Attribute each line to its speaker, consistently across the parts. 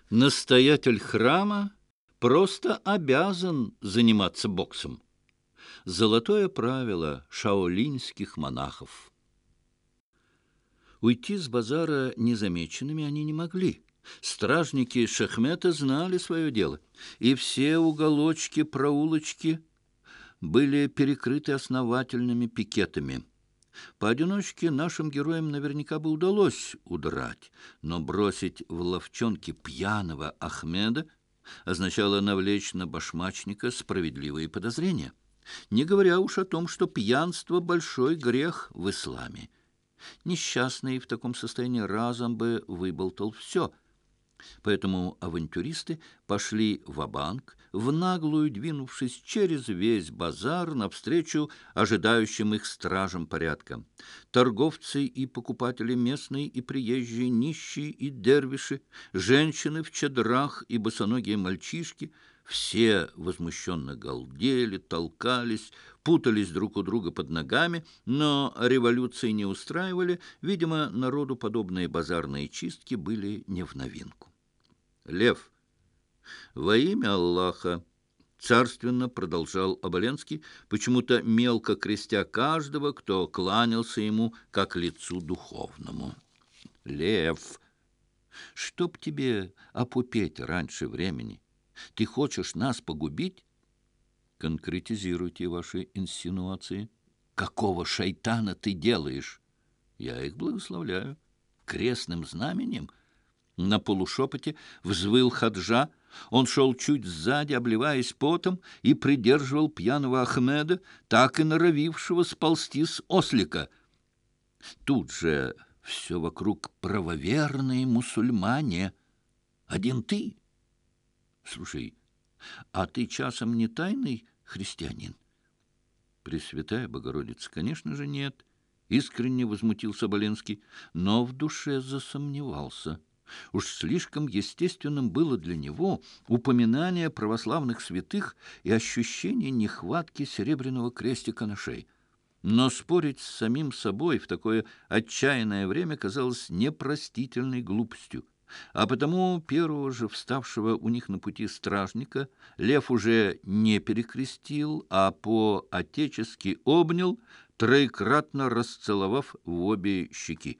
Speaker 1: Настоятель храма просто обязан заниматься боксом. Золотое правило шаолиньских монахов. Уйти с базара незамеченными они не могли. Стражники Шахмета знали свое дело, и все уголочки, проулочки были перекрыты основательными пикетами. Поодиночке нашим героям наверняка бы удалось удрать, но бросить в ловчонке пьяного Ахмеда означало навлечь на башмачника справедливые подозрения, не говоря уж о том, что пьянство — большой грех в исламе. Несчастный в таком состоянии разом бы выболтал все. Поэтому авантюристы пошли ва-банк, в наглую двинувшись через весь базар навстречу ожидающим их стражам порядка. Торговцы и покупатели, местные и приезжие, нищие и дервиши, женщины в чадрах и босоногие мальчишки — все возмущенно галдели, толкались, путались друг у друга под ногами, но революции не устраивали. Видимо, народу подобные базарные чистки были не в новинку. «Лев, во имя Аллаха!» — царственно продолжал Оболенский, почему-то мелко крестя каждого, кто кланялся ему как лицу духовному. «Лев, чтоб тебе опупеть раньше времени! Ты хочешь нас погубить?» «Конкретизируйте ваши инсинуации. Какого шайтана ты делаешь?» «Я их благословляю. Крестным знаменем». На полушепоте взвыл Хаджа. Он шел чуть сзади, обливаясь потом, и придерживал пьяного Ахмеда, так и норовившего сползти с ослика. Тут же все вокруг правоверные мусульмане. Один ты. Слушай, а ты часом не тайный христианин? Пресвятая Богородица, конечно же, нет. Искренне возмутился Боленский, но в душе засомневался. Уж слишком естественным было для него упоминание православных святых и ощущение нехватки серебряного крестика на шее. Но спорить с самим собой в такое отчаянное время казалось непростительной глупостью. А потому первого же вставшего у них на пути стражника Лев уже не перекрестил, а по-отечески обнял, троекратно расцеловав в обе щеки.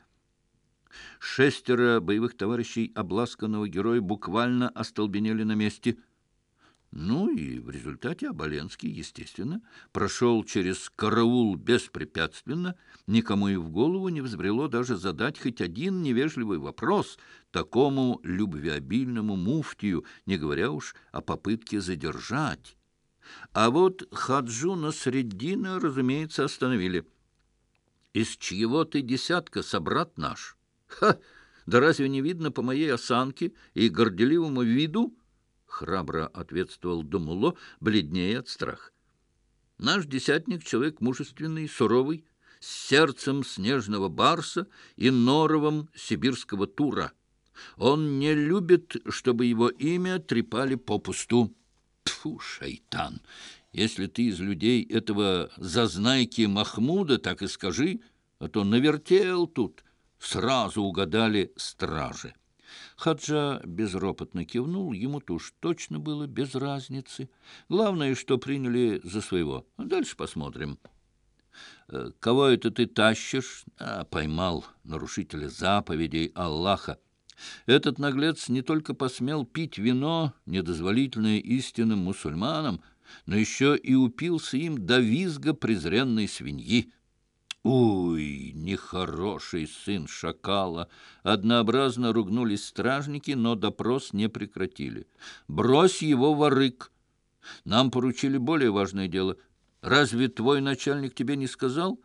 Speaker 1: 6 боевых товарищей обласканного героя буквально остолбенели на месте. Ну и в результате Оболенский, естественно, прошел через караул беспрепятственно. Никому и в голову не взбрело даже задать хоть один невежливый вопрос такому любвеобильному муфтию, не говоря уж о попытке задержать. А вот Хаджу Насреддина, разумеется, остановили. «Из чьего ты десятка, собрат наш?» «Ха! Да разве не видно по моей осанке и горделивому виду?» — храбро ответствовал Думуло, бледнее от страха. «Наш десятник — человек мужественный, суровый, с сердцем снежного барса и норовом сибирского тура. Он не любит, чтобы его имя трепали попусту». «Тьфу, шайтан! Если ты из людей этого зазнайки Махмуда, так и скажи, а то навертел тут». Сразу угадали стражи. Хаджа безропотно кивнул, ему-то уж точно было без разницы. Главное, что приняли за своего. Дальше посмотрим. «Кого это ты тащишь?» Поймал нарушителя заповедей Аллаха. Этот наглец не только посмел пить вино, недозволительное истинным мусульманам, но еще и упился им до визга презренной свиньи. «Уй, нехороший сын шакала!» Однообразно ругнулись стражники, но допрос не прекратили. «Брось его в арык! Нам поручили более важное дело. Разве твой начальник тебе не сказал?»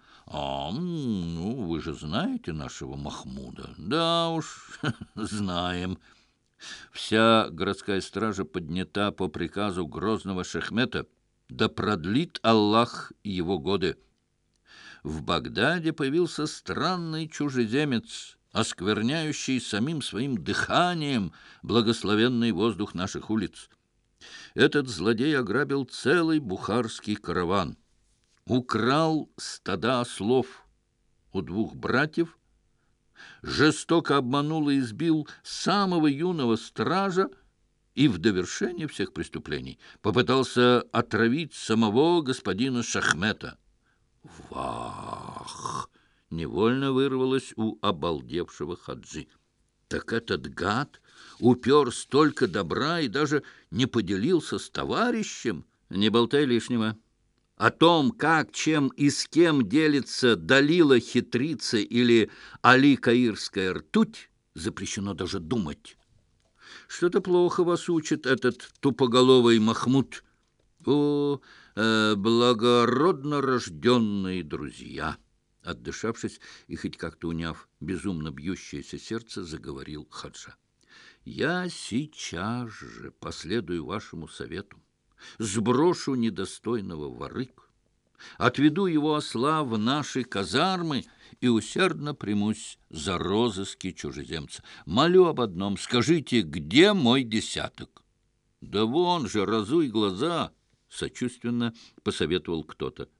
Speaker 1: Ну, вы же знаете нашего Махмуда». «Да уж, знаем». Вся городская стража поднята по приказу грозного Шахмета. Да продлит Аллах его годы. В Багдаде появился странный чужеземец, оскверняющий самим своим дыханием благословенный воздух наших улиц. Этот злодей ограбил целый бухарский караван, украл стада ослов у 2 братьев, жестоко обманул и избил самого юного стража и в довершение всех преступлений попытался отравить самого господина Шахмета. «Вах!» — невольно вырвалось у обалдевшего Хаджи. «Так этот гад упер столько добра и даже не поделился с товарищем?» «Не болтай лишнего. О том, как, чем и с кем делится Далила хитрица или Али Каирская ртуть, запрещено даже думать. Что-то плохо вас учит этот тупоголовый Махмуд. О, благородно рожденные друзья!» Отдышавшись и хоть как-то уняв безумно бьющееся сердце, заговорил Хаджа. «Я сейчас же последую вашему совету, сброшу недостойного ворыку, отведу его осла в наши казармы и усердно примусь за розыски чужеземца. Молю об одном: скажите, где мой десяток?» «Да вон же, разуй глаза!» — сочувственно посоветовал кто-то.